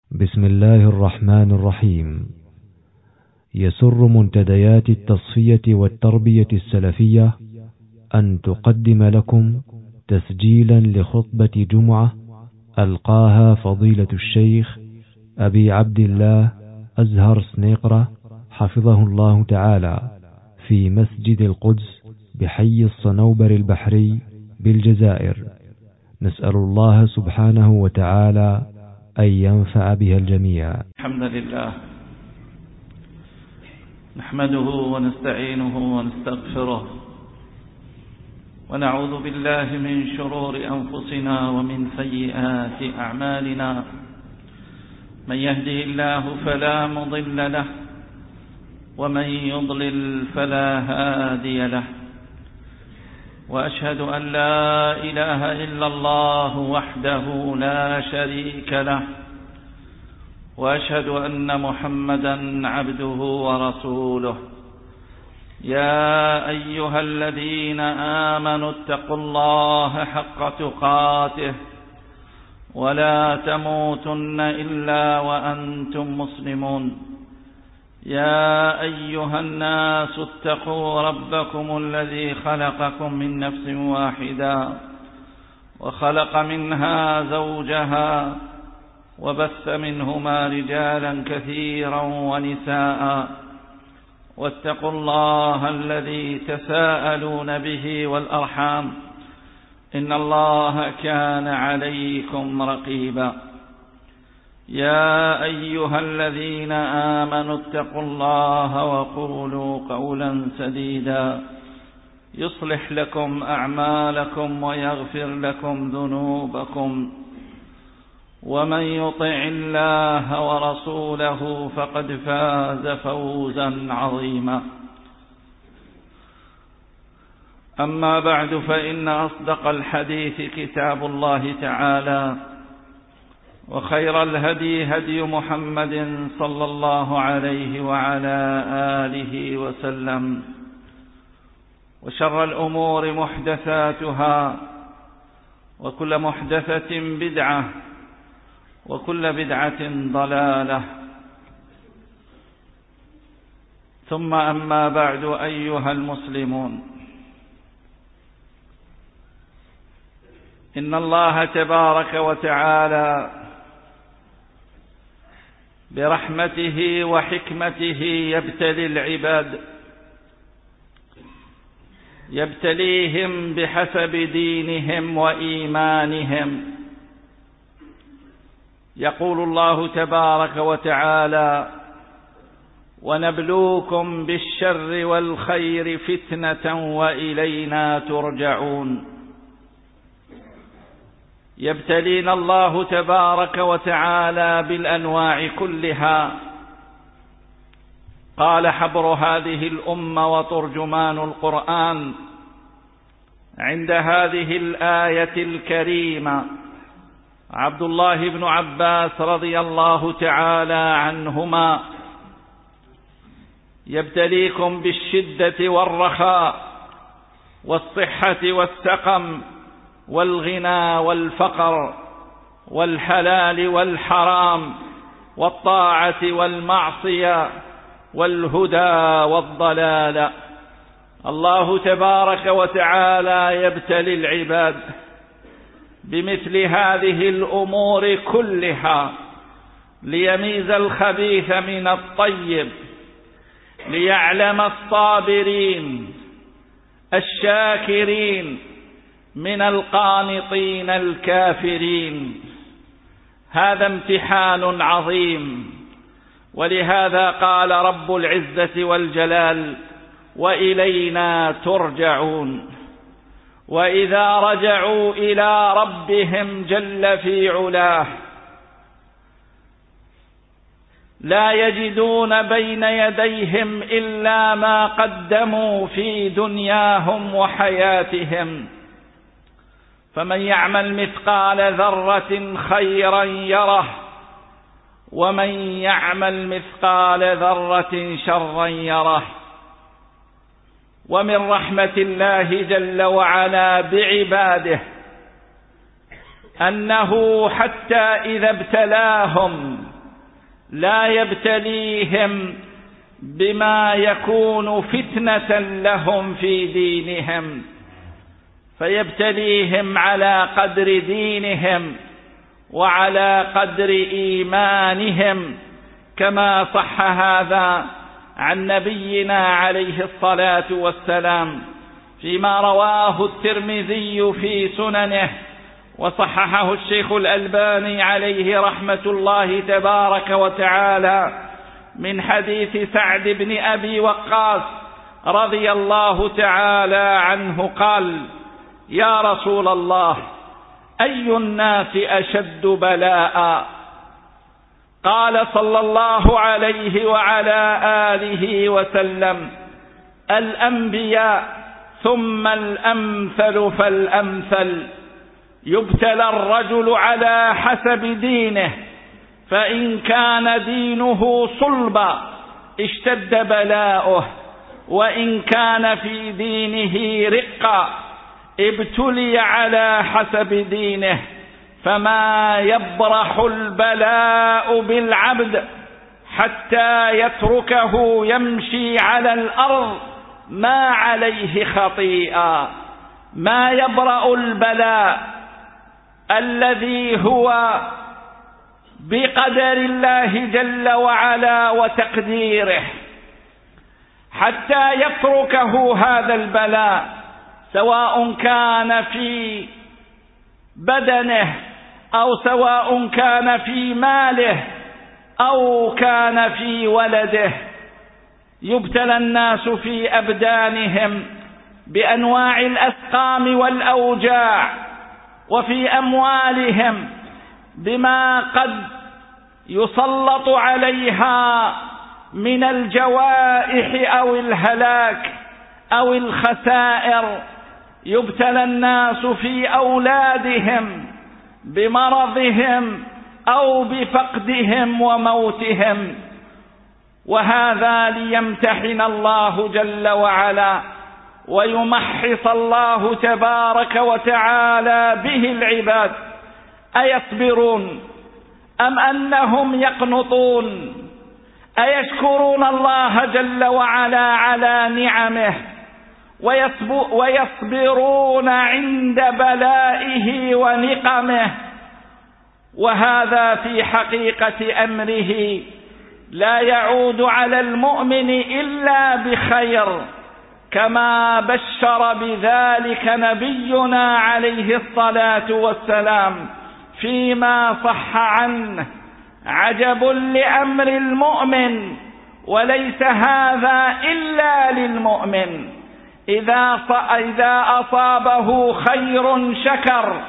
بسم الله الرحمن الرحيم. يسر منتديات التصفية والتربية السلفية أن تقدم لكم تسجيلا لخطبة جمعة ألقاها فضيلة الشيخ أبي عبد الله أزهر سنيقرة حفظه الله تعالى في مسجد القدس بحي الصنوبر البحري بالجزائر. نسأل الله سبحانه وتعالى أن ينفع بها الجميع. الحمد لله نحمده ونستعينه ونستغفره ونعوذ بالله من شرور أنفسنا ومن سيئات أعمالنا. من يهده الله فلا مضل له ومن يضلل فلا هادي له، وأشهد أن لا إله إلا الله وحده لا شريك له، وأشهد أن محمدا عبده ورسوله. يا أيها الذين آمنوا اتقوا الله حق تقاته ولا تموتن إلا وأنتم مسلمون. يا أيها الناس اتقوا ربكم الذي خلقكم من نفس واحدة وخلق منها زوجها وبث منهما رجالا كثيرا ونساء، واتقوا الله الذي تساءلون به والأرحام إن الله كان عليكم رقيبا. يا أيها الذين آمنوا اتقوا الله وقولوا قولا سديدا يصلح لكم أعمالكم ويغفر لكم ذنوبكم، ومن يطع الله ورسوله فقد فاز فوزا عظيما. أما بعد، فإن أصدق الحديث كتاب الله تعالى، وخير الهدي هدي محمد صلى الله عليه وعلى آله وسلم، وشر الأمور محدثاتها، وكل محدثة بدعة، وكل بدعة ضلالة. ثم أما بعد، أيها المسلمون، إن الله تبارك وتعالى برحمته وحكمته يبتلي العباد، يبتليهم بحسب دينهم وإيمانهم. يقول الله تبارك وتعالى: ونبلوكم بالشر والخير فتنة وإلينا ترجعون. يبتلينا الله تبارك وتعالى بالأنواع كلها. قال حبر هذه الأمة وترجمان القرآن عند هذه الآية الكريمة عبد الله بن عباس رضي الله تعالى عنهما: يبتليكم بالشدة والرخاء والصحة والسقم والغنى والفقر والحلال والحرام والطاعة والمعصية والهدى والضلال. الله تبارك وتعالى يبتلي العباد بمثل هذه الأمور كلها ليميز الخبيث من الطيب، ليعلم الصابرين الشاكرين من القانطين الكافرين. هذا امتحان عظيم، ولهذا قال رب العزة والجلال: وإلينا ترجعون. وإذا رجعوا إلى ربهم جل في علاه لا يجدون بين يديهم إلا ما قدموا في دنياهم وحياتهم. فمن يعمل مثقال ذرة خيرا يره، ومن يعمل مثقال ذرة شرا يره. ومن رحمة الله جل وعلا بعباده أنه حتى إذا ابتلاهم لا يبتليهم بما يكون فتنة لهم في دينهم، فيبتليهم على قدر دينهم وعلى قدر إيمانهم، كما صح هذا عن نبينا عليه الصلاة والسلام فيما رواه الترمذي في سننه، وصححه الشيخ الألباني عليه رحمة الله تبارك وتعالى من حديث سعد بن أبي وقاص رضي الله تعالى عنه قال: يا رسول الله، أي الناس أشد بلاء؟ قال صلى الله عليه وعلى آله وسلم: الأنبياء ثم الأمثل فالأمثل، يبتلى الرجل على حسب دينه، فإن كان دينه صلبا اشتد بلاؤه، وإن كان في دينه رقا ابتلي على حسب دينه، فما يبرح البلاء بالعبد حتى يتركه يمشي على الأرض ما عليه خطيئة. ما يبرأ البلاء الذي هو بقدر الله جل وعلا وتقديره حتى يتركه هذا البلاء، سواء كان في بدنه أو سواء كان في ماله أو كان في ولده. يبتلى الناس في أبدانهم بأنواع الأسقام والأوجاع، وفي أموالهم بما قد يسلط عليها من الجوائح أو الهلاك أو الخسائر. يبتلى الناس في أولادهم بمرضهم أو بفقدهم وموتهم، وهذا ليمتحن الله جل وعلا ويمحص الله تبارك وتعالى به العباد، أيصبرون أم أنهم يقنطون؟ أيشكرون الله جل وعلا على نعمه ويصبرون عند بلائه ونقمه؟ وهذا في حقيقة أمره لا يعود على المؤمن إلا بخير، كما بشر بذلك نبينا عليه الصلاة والسلام فيما صح عنه: عجب لأمر المؤمن، وليس هذا إلا للمؤمن، إذا أصابه خير شكر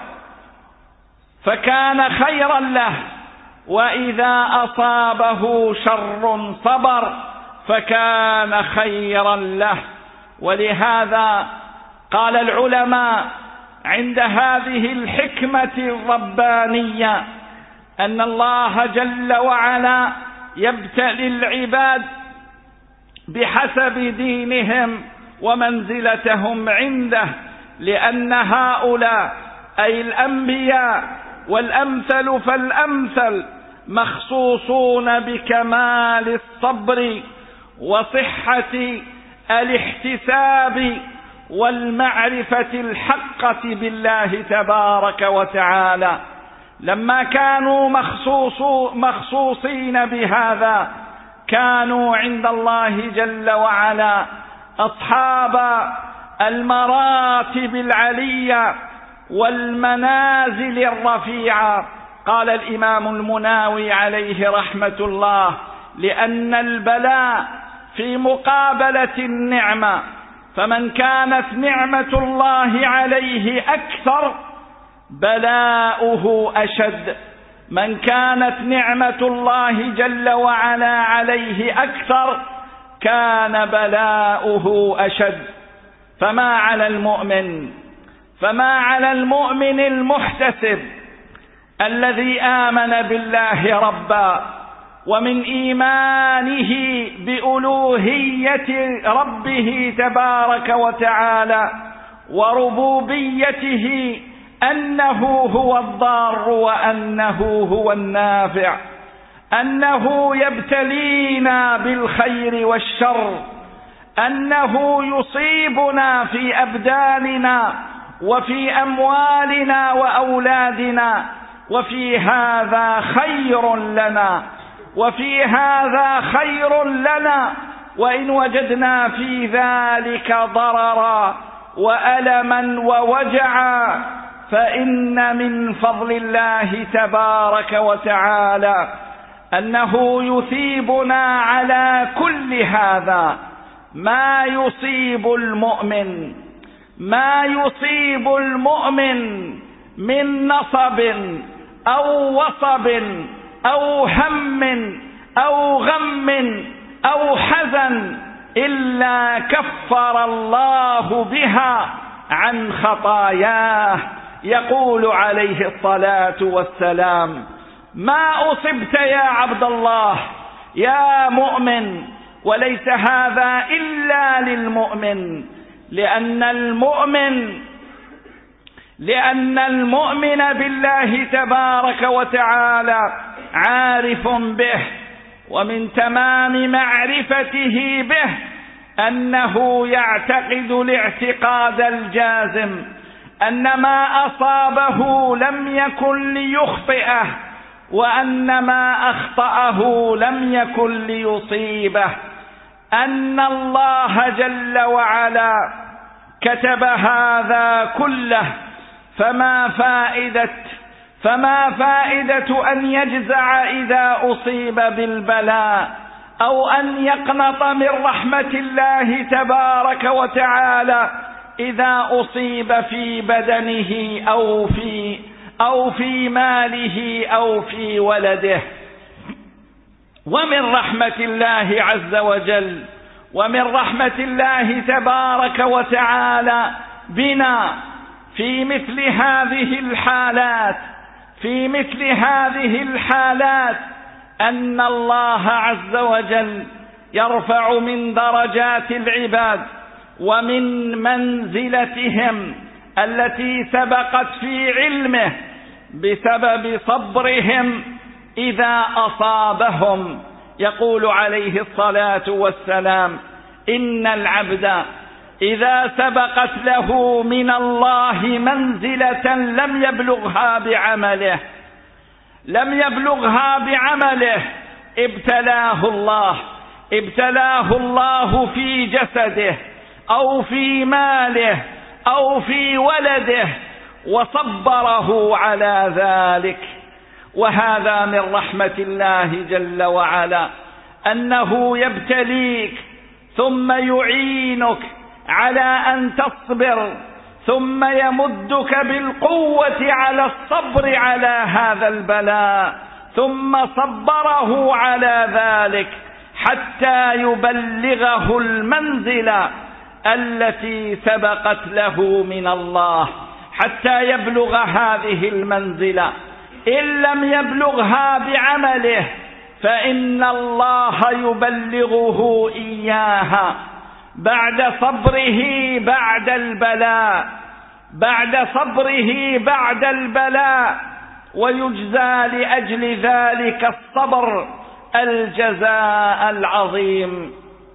فكان خيرا له، وإذا أصابه شر صبر فكان خيرا له. ولهذا قال العلماء عند هذه الحكمة الربانية أن الله جل وعلا يبتلي العباد بحسب دينهم ومنزلتهم عنده، لأن هؤلاء أي الأنبياء والأمثل فالأمثل مخصوصون بكمال الصبر وصحة الاحتساب والمعرفة الحقة بالله تبارك وتعالى. لما كانوا مخصوصين بهذا كانوا عند الله جل وعلا أصحاب المراتب العلية والمنازل الرفيعة. قال الإمام المناوي عليه رحمة الله: لأن البلاء في مقابلة النعمة، فمن كانت نعمة الله عليه أكثر بلاؤه أشد، من كانت نعمة الله جل وعلا عليه أكثر كان بلاؤه أشد. فما على المؤمن المحتسب الذي آمن بالله ربا، ومن إيمانه بألوهية ربه تبارك وتعالى وربوبيته، أنه هو الضار وأنه هو النافع، أنه يبتلينا بالخير والشر، أنه يصيبنا في أبداننا وفي أموالنا وأولادنا، وفي هذا خير لنا، وفي هذا خير لنا، وإن وجدنا في ذلك ضررا وألما ووجعا فإن من فضل الله تبارك وتعالى أنه يثيبنا على كل هذا. ما يصيب المؤمن من نصب أو وصب أو هم أو غم أو حزن إلا كفر الله بها عن خطاياه. يقول عليه الصلاة والسلام: ما أصبت يا عبد الله يا مؤمن، وليس هذا إلا للمؤمن، لأن المؤمن بالله تبارك وتعالى عارف به، ومن تمام معرفته به أنه يعتقد الاعتقاد الجازم أن ما أصابه لم يكن ليخطئه، وأن ما أخطأه لم يكن ليصيبه، أن الله جل وعلا كتب هذا كله، فما فائدة أن يجزع إذا أصيب بالبلاء، أو أن يقنط من رحمة الله تبارك وتعالى إذا أصيب في بدنه أو في ماله أو في ولده. ومن رحمة الله عز وجل ومن رحمة الله تبارك وتعالى بنا في مثل هذه الحالات أن الله عز وجل يرفع من درجات العباد ومن منزلتهم التي سبقت في علمه بسبب صبرهم إذا أصابهم. يقول عليه الصلاة والسلام: إن العبد إذا سبقت له من الله منزلة لم يبلغها بعمله ابتلاه الله في جسده أو في ماله أو في ولده وصبره على ذلك. وهذا من رحمة الله جل وعلا أنه يبتليك ثم يعينك على أن تصبر، ثم يمدك بالقوة على الصبر على هذا البلاء، ثم صبره على ذلك حتى يبلغه المنزلة التي سبقت له من الله، حتى يبلغ هذه المنزلة. إن لم يبلغها بعمله فإن الله يبلغه إياها بعد صبره بعد البلاء، ويجزى لأجل ذلك الصبر الجزاء العظيم.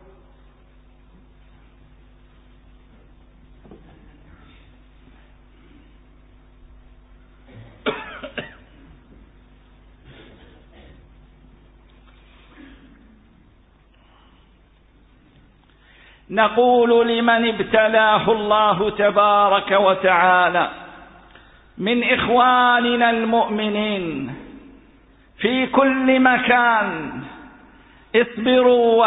نقول لمن ابتلاه الله تبارك وتعالى من إخواننا المؤمنين في كل مكان: اصبروا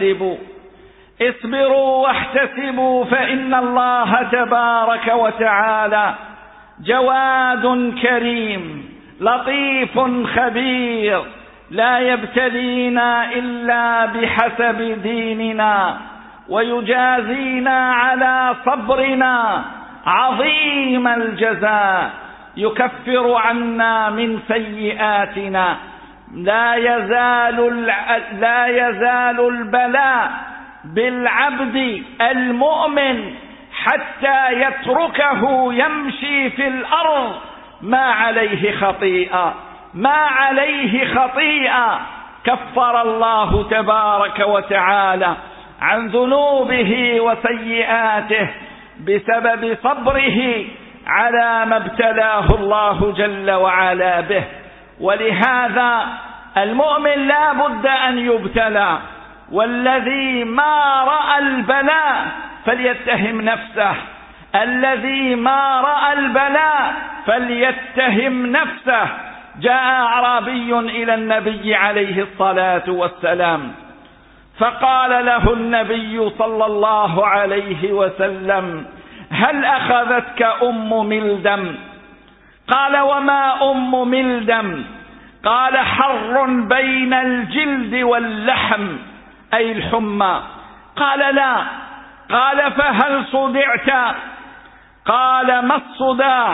واحتسبوا، فإن الله تبارك وتعالى جواد كريم لطيف خبير، لا يبتلينا إلا بحسب ديننا، ويجازينا على صبرنا عظيم الجزاء، يكفر عنا من سيئاتنا. لا يزال البلاء بالعبد المؤمن حتى يتركه يمشي في الأرض ما عليه خطيئة كفر الله تبارك وتعالى عن ذنوبه وسيئاته بسبب صبره على ما ابتلاه الله جل وعلا به. ولهذا المؤمن لا بد أن يبتلى، والذي ما رأى البلاء فليتهم نفسه، الذي ما رأى البلاء فليتهم نفسه. جاء أعرابي إلى النبي عليه الصلاة والسلام فقال له النبي صلى الله عليه وسلم: هل أخذتك أم ملدم؟ قال: وما أم ملدم؟ قال: حر بين الجلد واللحم، أي الحمى. قال: لا. قال: فهل صدعت؟ قال: ما الصداع؟